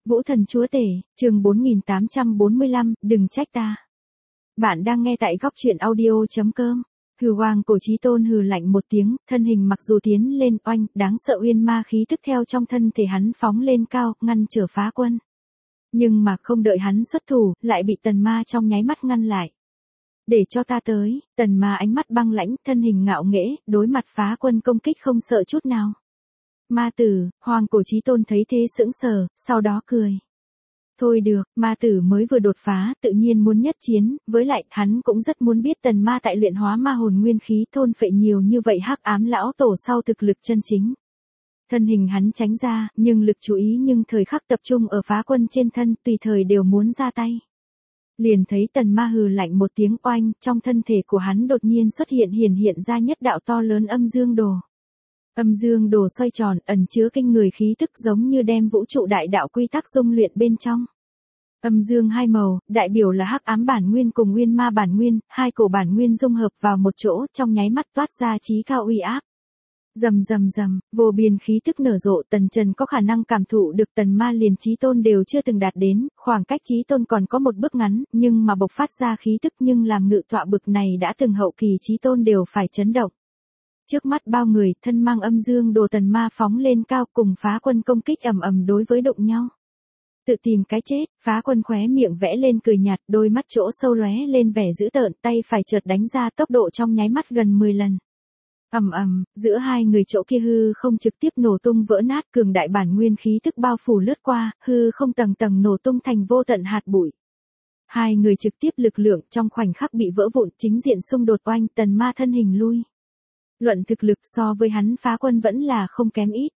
Vũ thần chúa tể, chương 4845, đừng trách ta. Bạn đang nghe tại góc truyện audio.com. Hừ Hoàng Cổ Chí Tôn hừ lạnh một tiếng, thân hình mặc dù tiến lên oanh, đáng sợ uyên ma khí tức theo trong thân thể hắn phóng lên cao, ngăn trở phá quân. Nhưng mà không đợi hắn xuất thủ, lại bị tần ma trong nháy mắt ngăn lại. Để cho ta tới, tần ma ánh mắt băng lãnh, thân hình ngạo nghễ, đối mặt phá quân công kích không sợ chút nào. Ma tử, Hoàng Cổ Chí Tôn thấy thế sững sờ, sau đó cười. Thôi được, ma tử mới vừa đột phá, tự nhiên muốn nhất chiến, với lại, hắn cũng rất muốn biết tần ma tại luyện hóa ma hồn nguyên khí thôn phệ nhiều như vậy hắc ám lão tổ sau thực lực chân chính. Thân hình hắn tránh ra, nhưng lực chú ý nhưng thời khắc tập trung ở phá quân trên thân, tùy thời đều muốn ra tay. Liền thấy tần ma hừ lạnh một tiếng oanh, trong thân thể của hắn đột nhiên xuất hiện ra nhất đạo to lớn âm dương đồ. Âm dương đồ xoay tròn, ẩn chứa kinh người khí tức giống như đem vũ trụ đại đạo quy tắc dung luyện bên trong. Âm dương hai màu, đại biểu là hắc ám bản nguyên cùng nguyên ma bản nguyên, hai cổ bản nguyên dung hợp vào một chỗ, trong nháy mắt toát ra chí cao uy áp. Rầm rầm rầm, vô biên khí tức nở rộ, tần trần có khả năng cảm thụ được tần ma liền chí tôn đều chưa từng đạt đến, khoảng cách chí tôn còn có một bước ngắn, nhưng mà bộc phát ra khí tức nhưng làm ngự tọa bực này đã từng hậu kỳ chí tôn đều phải chấn động. Trước mắt bao người, thân mang âm dương đồ tần ma phóng lên cao cùng phá quân công kích ầm ầm đối với đụng nhau. Tự tìm cái chết, phá quân khóe miệng vẽ lên cười nhạt, đôi mắt chỗ sâu lóe lên vẻ dữ tợn, tay phải chợt đánh ra tốc độ trong nháy mắt gần 10 lần. Ầm ầm, giữa hai người chỗ kia hư không trực tiếp nổ tung vỡ nát, cường đại bản nguyên khí tức bao phủ lướt qua, hư không tầng tầng nổ tung thành vô tận hạt bụi. Hai người trực tiếp lực lượng trong khoảnh khắc bị vỡ vụn, chính diện xung đột oanh, tần ma thân hình lui. Luận thực lực so với hắn phá quân vẫn là không kém ít.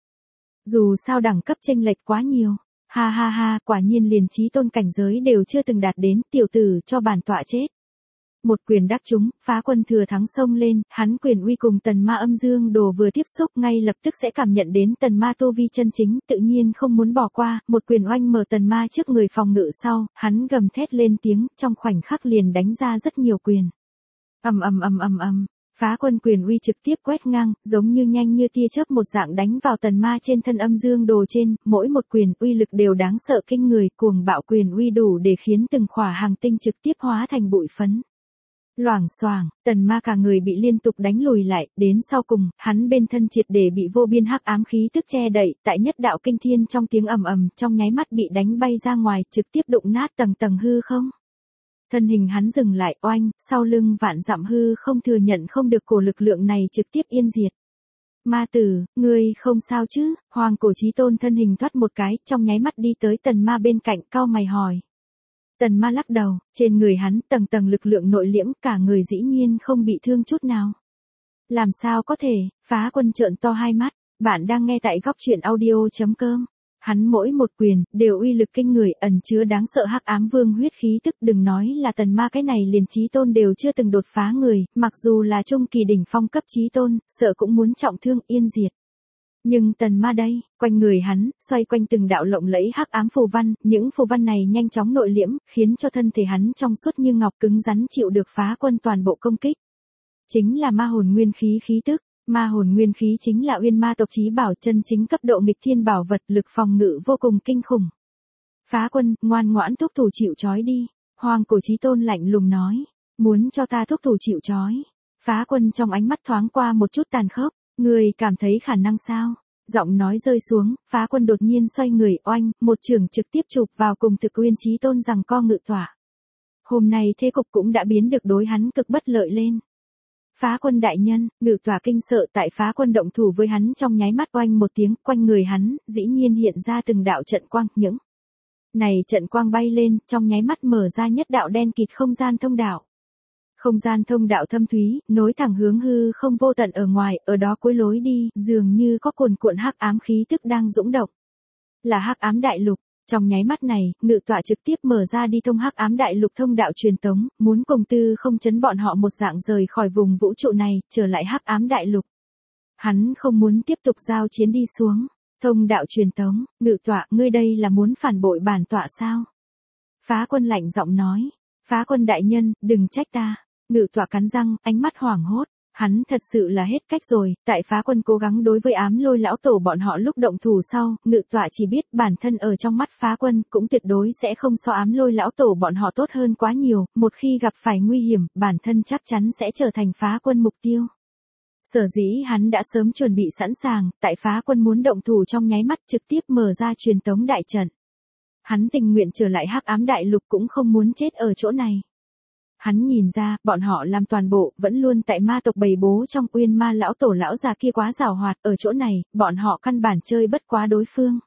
Dù sao đẳng cấp chênh lệch quá nhiều. Ha ha ha, quả nhiên liền chí tôn cảnh giới đều chưa từng đạt đến, tiểu tử cho bản tọa chết. Một quyền đắc trúng, phá quân thừa thắng xông lên, hắn quyền uy cùng tần ma âm dương đồ vừa tiếp xúc ngay lập tức sẽ cảm nhận đến tần ma tu vi chân chính, tự nhiên không muốn bỏ qua, một quyền oanh mở tần ma trước người phòng ngự sau, hắn gầm thét lên tiếng, trong khoảnh khắc liền đánh ra rất nhiều quyền. Ầm ầm ầm ầm ầm. Phá quân quyền uy trực tiếp quét ngang, giống như nhanh như tia chớp một dạng đánh vào tần ma trên thân âm dương đồ trên, mỗi một quyền uy lực đều đáng sợ kinh người, cuồng bạo quyền uy đủ để khiến từng khỏa hàng tinh trực tiếp hóa thành bụi phấn. Loảng xoảng, tần ma cả người bị liên tục đánh lùi lại, đến sau cùng, hắn bên thân triệt để bị vô biên hắc ám khí tức che đậy, tại nhất đạo kinh thiên trong tiếng ầm ầm, trong nháy mắt bị đánh bay ra ngoài, trực tiếp đụng nát tầng tầng hư không. Thân hình hắn dừng lại oanh, sau lưng vạn dặm hư không thừa nhận không được cổ lực lượng này trực tiếp yên diệt. Ma tử, ngươi không sao chứ? Hoàng Cổ Chí Tôn thân hình thoát một cái, trong nháy mắt đi tới tần ma bên cạnh, cau mày hỏi. Tần ma lắc đầu, trên người hắn tầng tầng lực lượng nội liễm, cả người dĩ nhiên không bị thương chút nào. Làm sao có thể? Phá quân trợn to hai mắt, bạn đang nghe tại góc truyện audio.com. Hắn mỗi một quyền, đều uy lực kinh người, ẩn chứa đáng sợ hắc ám vương huyết khí tức, đừng nói là tần ma cái này liền chí tôn đều chưa từng đột phá người, mặc dù là trung kỳ đỉnh phong cấp chí tôn, sợ cũng muốn trọng thương yên diệt. Nhưng tần ma đây, quanh người hắn, xoay quanh từng đạo lộng lẫy hắc ám phù văn, những phù văn này nhanh chóng nội liễm, khiến cho thân thể hắn trong suốt như ngọc cứng rắn chịu được phá quân toàn bộ công kích. Chính là ma hồn nguyên khí khí tức. Ma hồn nguyên khí chính là uyên ma tộc chí bảo, chân chính cấp độ nghịch thiên bảo vật, lực phòng ngự vô cùng kinh khủng. Phá quân, ngoan ngoãn thúc thủ chịu trói đi. Hoàng Cổ Chí Tôn lạnh lùng nói. Muốn cho ta thúc thủ chịu trói. Phá quân trong ánh mắt thoáng qua một chút tàn khốc. Người cảm thấy khả năng sao? Giọng nói rơi xuống, phá quân đột nhiên xoay người oanh, một chưởng trực tiếp chụp vào cùng thực uyên Chí Tôn rằng co ngự tỏa. Hôm nay thế cục cũng đã biến được đối hắn cực bất lợi lên. Phá quân đại nhân, ngự tỏa kinh sợ tại phá quân động thủ với hắn trong nháy mắt oanh một tiếng, quanh người hắn, dĩ nhiên hiện ra từng đạo trận quang, những này trận quang bay lên, trong nháy mắt mở ra nhất đạo đen kịt không gian thông đạo. Không gian thông đạo thâm thúy, nối thẳng hướng hư không vô tận ở ngoài, ở đó cuối lối đi, dường như có cuồn cuộn hắc ám khí tức đang dũng động. Là hắc ám đại lục. Trong nháy mắt này, ngự tọa trực tiếp mở ra đi thông hắc ám đại lục thông đạo truyền tống, muốn cùng tư không chấn bọn họ một dạng rời khỏi vùng vũ trụ này, trở lại hắc ám đại lục. Hắn không muốn tiếp tục giao chiến đi xuống. Thông đạo truyền tống, ngự tọa, ngươi đây là muốn phản bội bản tọa sao? Phá quân lạnh giọng nói. Phá quân đại nhân, đừng trách ta. Ngự tọa cắn răng, ánh mắt hoảng hốt. Hắn thật sự là hết cách rồi, tại Phá Quân cố gắng đối với Ám Lôi lão tổ bọn họ lúc động thủ sau, Ngự Tọa chỉ biết bản thân ở trong mắt Phá Quân cũng tuyệt đối sẽ không so Ám Lôi lão tổ bọn họ tốt hơn quá nhiều, một khi gặp phải nguy hiểm, bản thân chắc chắn sẽ trở thành Phá Quân mục tiêu. Sở dĩ hắn đã sớm chuẩn bị sẵn sàng, tại Phá Quân muốn động thủ trong nháy mắt trực tiếp mở ra truyền tống đại trận. Hắn tình nguyện trở lại Hắc Ám Đại Lục cũng không muốn chết ở chỗ này. Hắn nhìn ra, bọn họ làm toàn bộ, vẫn luôn tại ma tộc bầy bố trong Uyên Ma lão tổ lão già kia quá giàu hoạt, ở chỗ này, bọn họ căn bản chơi bất quá đối phương.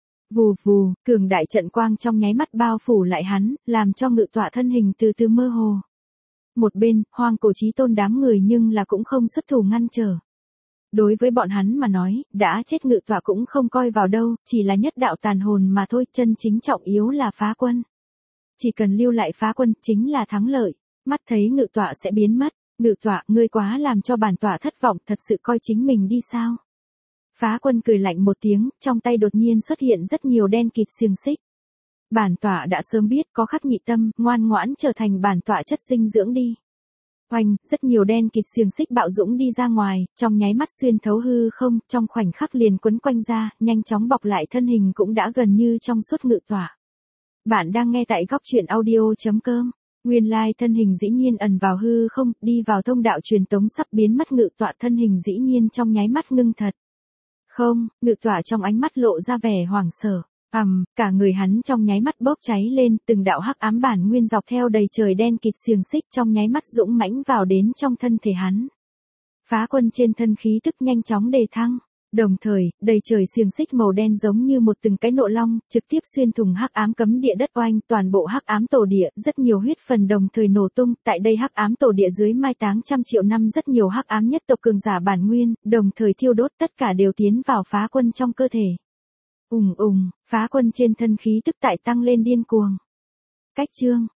Vù vù, cường đại trận quang trong nháy mắt bao phủ lại hắn, làm cho Ngự Tọa thân hình từ từ mơ hồ. Một bên, Hoang Cổ Chí Tôn đám người nhưng là cũng không xuất thủ ngăn trở. Đối với bọn hắn mà nói, đã chết Ngự Tọa cũng không coi vào đâu, chỉ là nhất đạo tàn hồn mà thôi, chân chính trọng yếu là Phá Quân. Chỉ cần lưu lại Phá Quân, chính là thắng lợi. Mắt thấy Ngự Tọa sẽ biến mất, Ngự Tọa, ngươi quá làm cho bản tọa thất vọng, thật sự coi chính mình đi sao? Phá Quân cười lạnh một tiếng, trong tay đột nhiên xuất hiện rất nhiều đen kịt xiềng xích. Bản tọa đã sớm biết có Khắc Nhị Tâm, ngoan ngoãn trở thành bản tọa chất dinh dưỡng đi. Oanh, rất nhiều đen kịt xiềng xích bạo dũng đi ra ngoài, trong nháy mắt xuyên thấu hư không, trong khoảnh khắc liền quấn quanh ra, nhanh chóng bọc lại thân hình cũng đã gần như trong suốt Ngự Tọa. Bạn đang nghe tại góc truyện audio.com. Nguyên lai thân hình dĩ nhiên ẩn vào hư không, đi vào thông đạo truyền tống sắp biến mất Ngự Tọa thân hình dĩ nhiên trong nháy mắt ngưng thật. Không, Ngự Tọa trong ánh mắt lộ ra vẻ hoảng sợ. Cả người hắn trong nháy mắt bốc cháy lên, từng đạo hắc ám bản nguyên dọc theo đầy trời đen kịt xiềng xích trong nháy mắt dũng mãnh vào đến trong thân thể hắn. Phá Quân trên thân khí tức nhanh chóng đề thăng, đồng thời, đầy trời xiềng xích màu đen giống như một từng cái nộ long, trực tiếp xuyên thủng hắc ám cấm địa đất oanh, toàn bộ hắc ám tổ địa, rất nhiều huyết phần đồng thời nổ tung, tại đây hắc ám tổ địa dưới mai táng trăm triệu năm rất nhiều hắc ám nhất tộc cường giả bản nguyên, đồng thời thiêu đốt tất cả đều tiến vào Phá Quân trong cơ thể. Phá Quân trên thân khí tức tại tăng lên điên cuồng. Cách chương